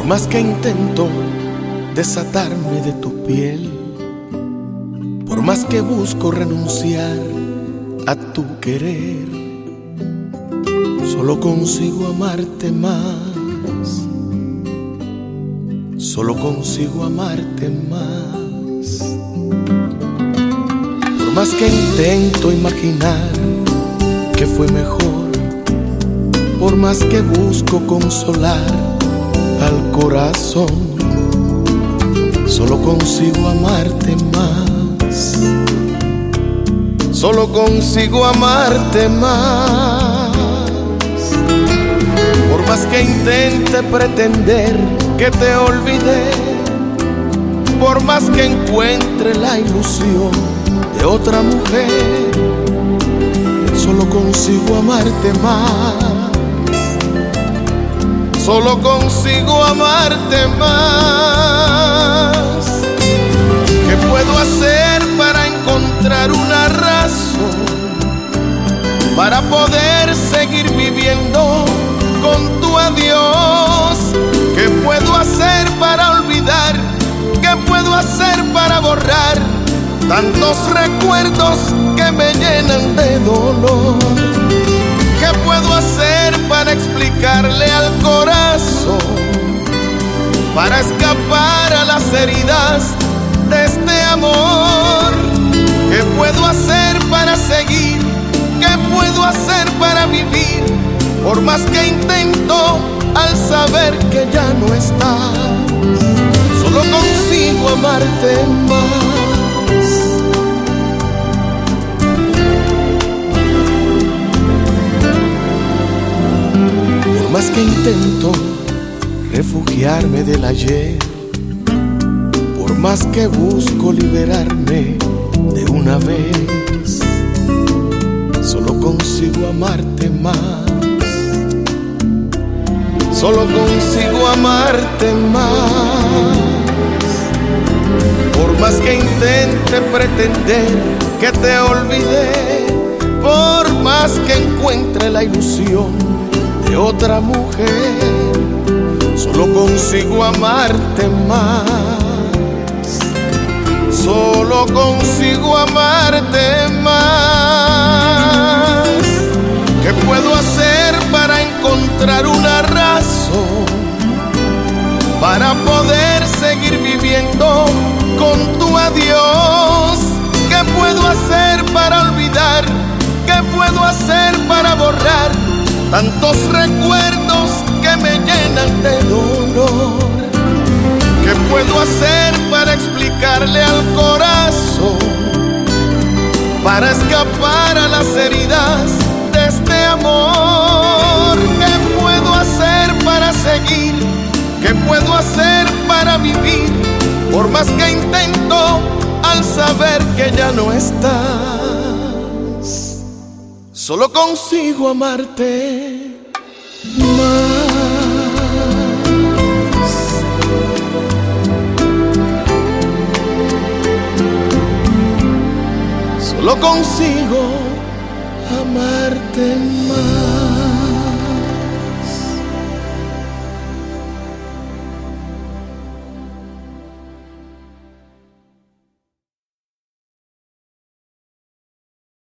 más que intento desatarme de tu piel, por más que busco renunciar a tu querer, solo consigo amarte más, solo consigo amarte más. Por más que intento imaginar que fue mejor, por más que busco consolar al corazón, solo consigo amarte más, solo consigo amarte más. Por más que intente pretender que te olvidé, por más que encuentre la ilusión de otra mujer, solo consigo amarte más, solo consigo amarte más. ¿Qué puedo hacer para encontrar una razón para poder seguir viviendo con tu adiós? ¿Qué puedo hacer para olvidar? ¿Qué puedo hacer para borrar tantos recuerdos que me llenan de dolor? ¿Qué puedo hacer para explicarle al corazón, para escapar a las heridas de este amor? ¿Qué puedo hacer para seguir? ¿Qué puedo hacer para vivir? Por más que intento, al saber que ya no estás, solo consigo amarte más. Por más que intento refugiarme del ayer, por más que busco liberarme de una vez, solo consigo amarte más, solo consigo amarte más. Por más que intente pretender que te olvidé, por más que encuentre la ilusión de otra mujer, solo consigo amarte más, solo consigo amarte más. ¿Qué puedo hacer para encontrar una razón para poder seguir viviendo con tu adiós? ¿Qué puedo hacer para olvidar? ¿Qué puedo hacer para borrar tantos recuerdos que me llenan de dolor? ¿Qué puedo hacer para explicarle al corazón, para escapar a las heridas de este amor? ¿Qué puedo hacer para seguir? ¿Qué puedo hacer para vivir? Por más que intento, al saber que ya no estás, solo consigo amarte más, solo consigo amarte más.